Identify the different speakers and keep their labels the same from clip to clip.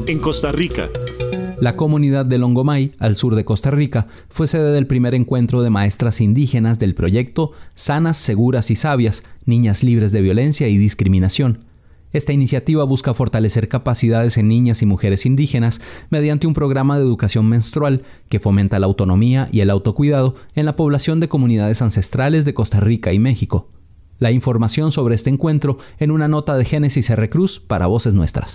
Speaker 1: en Costa Rica.
Speaker 2: La comunidad de Longomay, al sur de Costa Rica, fue sede del primer encuentro de maestras indígenas del proyecto Sanas, Seguras y Sabias, Niñas Libres de Violencia y Discriminación. Esta iniciativa busca fortalecer capacidades en niñas y mujeres indígenas mediante un programa de educación menstrual que fomenta la autonomía y el autocuidado en la población de comunidades ancestrales de Costa Rica y México. La información sobre este encuentro en una nota de Génesis R. Cruz para Voces Nuestras.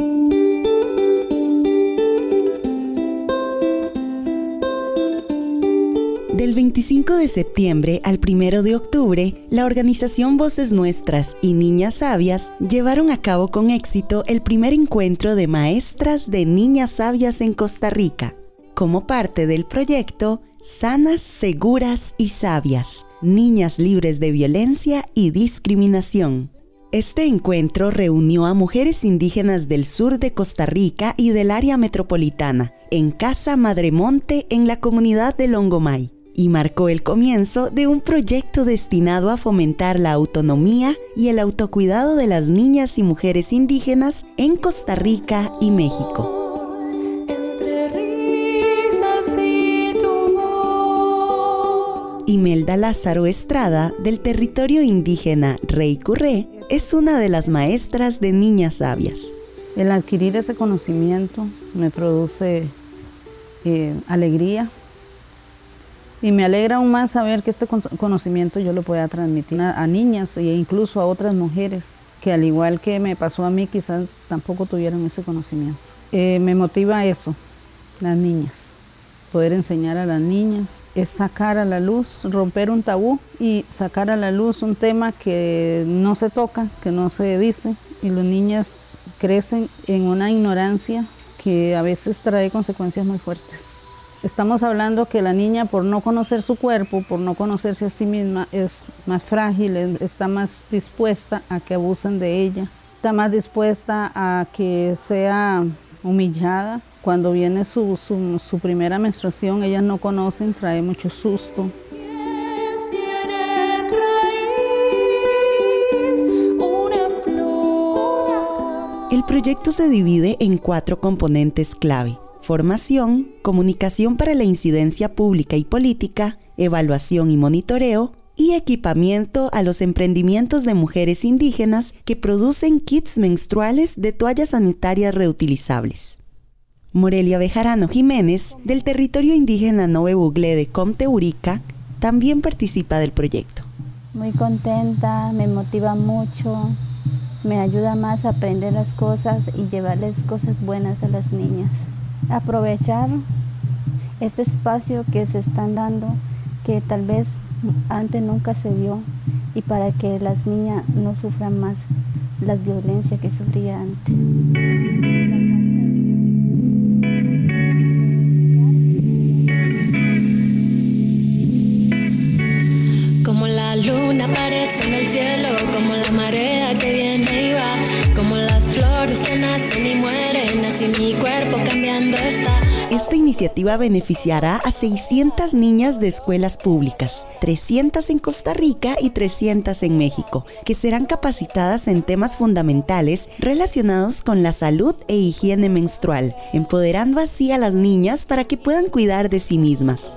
Speaker 3: Del 25 de septiembre al 1 de octubre, la organización Voces Nuestras y Niñas Sabias llevaron a cabo con éxito el primer encuentro de maestras de niñas sabias en Costa Rica, como parte del proyecto Sanas, Seguras y Sabias, Niñas Libres de Violencia y Discriminación. Este encuentro reunió a mujeres indígenas del sur de Costa Rica y del área metropolitana, en Casa Madremonte, en la comunidad de Longomay, y marcó el comienzo de un proyecto destinado a fomentar la autonomía y el autocuidado de las niñas y mujeres indígenas en Costa Rica y México. Imelda Lázaro Estrada, del territorio indígena Rey Curré, es una de las maestras de Niñas Sabias.
Speaker 4: El adquirir ese conocimiento me produce alegría. Y me alegra aún más saber que este conocimiento yo lo pueda transmitir a niñas e incluso a otras mujeres que, al igual que me pasó a mí, quizás tampoco tuvieron ese conocimiento. Me motiva eso, las niñas. Poder enseñar a las niñas es sacar a la luz, romper un tabú y sacar a la luz un tema que no se toca, que no se dice, y las niñas crecen en una ignorancia que a veces trae consecuencias muy fuertes. Estamos hablando que la niña, por no conocer su cuerpo, por no conocerse a sí misma, es más frágil, está más dispuesta a que abusen de ella, está más dispuesta a que sea humillada. Cuando viene su primera menstruación, ellas no conocen, trae mucho susto.
Speaker 3: El proyecto se divide en 4 componentes clave: formación, comunicación para la incidencia pública y política, evaluación y monitoreo, y equipamiento a los emprendimientos de mujeres indígenas que producen kits menstruales de toallas sanitarias reutilizables. Morelia Bejarano Jiménez, del territorio indígena Nove Buglé de Comteurica, también participa del proyecto.
Speaker 5: Muy contenta, me motiva mucho, me ayuda más a aprender las cosas y llevarles cosas buenas a las niñas. Aprovechar este espacio que se están dando, que tal vez antes nunca se dio, y para que las niñas no sufran más las violencias que sufría antes.
Speaker 6: Como la luna aparece en el cielo, como la marea que viene y va, como las flores que nacen y mueren, así mi cuerpo cambiando está.
Speaker 3: Esta iniciativa beneficiará a 600 niñas de escuelas públicas, 300 en Costa Rica y 300 en México, que serán capacitadas en temas fundamentales relacionados con la salud e higiene menstrual, empoderando así a las niñas para que puedan cuidar de sí mismas.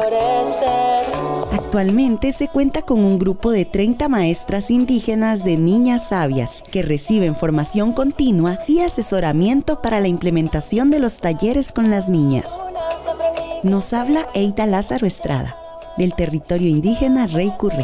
Speaker 3: Actualmente se cuenta con un grupo de 30 maestras indígenas de Niñas Sabias que reciben formación continua y asesoramiento para la implementación de los talleres con las niñas. Nos habla Eida Lázaro Estrada, del territorio indígena Rey Curré.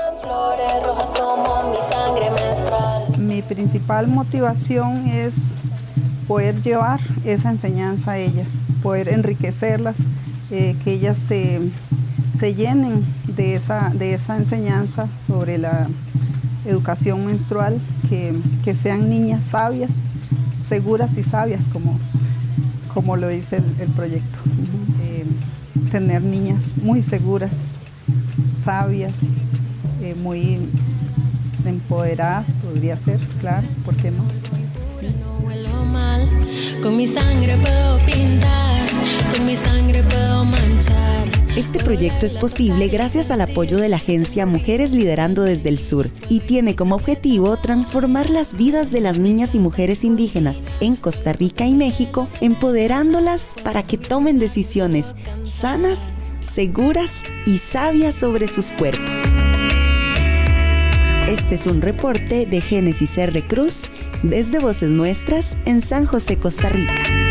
Speaker 7: Mi principal motivación es poder llevar esa enseñanza a ellas, poder enriquecerlas, que ellas se llenen de esa enseñanza sobre la educación menstrual, que sean niñas sabias, seguras y sabias, como lo dice el proyecto. Tener niñas muy seguras, sabias, muy empoderadas, podría ser, claro, ¿por qué no? Sí.
Speaker 6: Con mi sangre puedo pintar, con mi sangre puedo manchar.
Speaker 3: Este proyecto es posible gracias al apoyo de la agencia Mujeres Liderando desde el Sur y tiene como objetivo transformar las vidas de las niñas y mujeres indígenas en Costa Rica y México, empoderándolas para que tomen decisiones sanas, seguras y sabias sobre sus cuerpos. Este es un reporte de Génesis R. Cruz desde Voces Nuestras en San José, Costa Rica.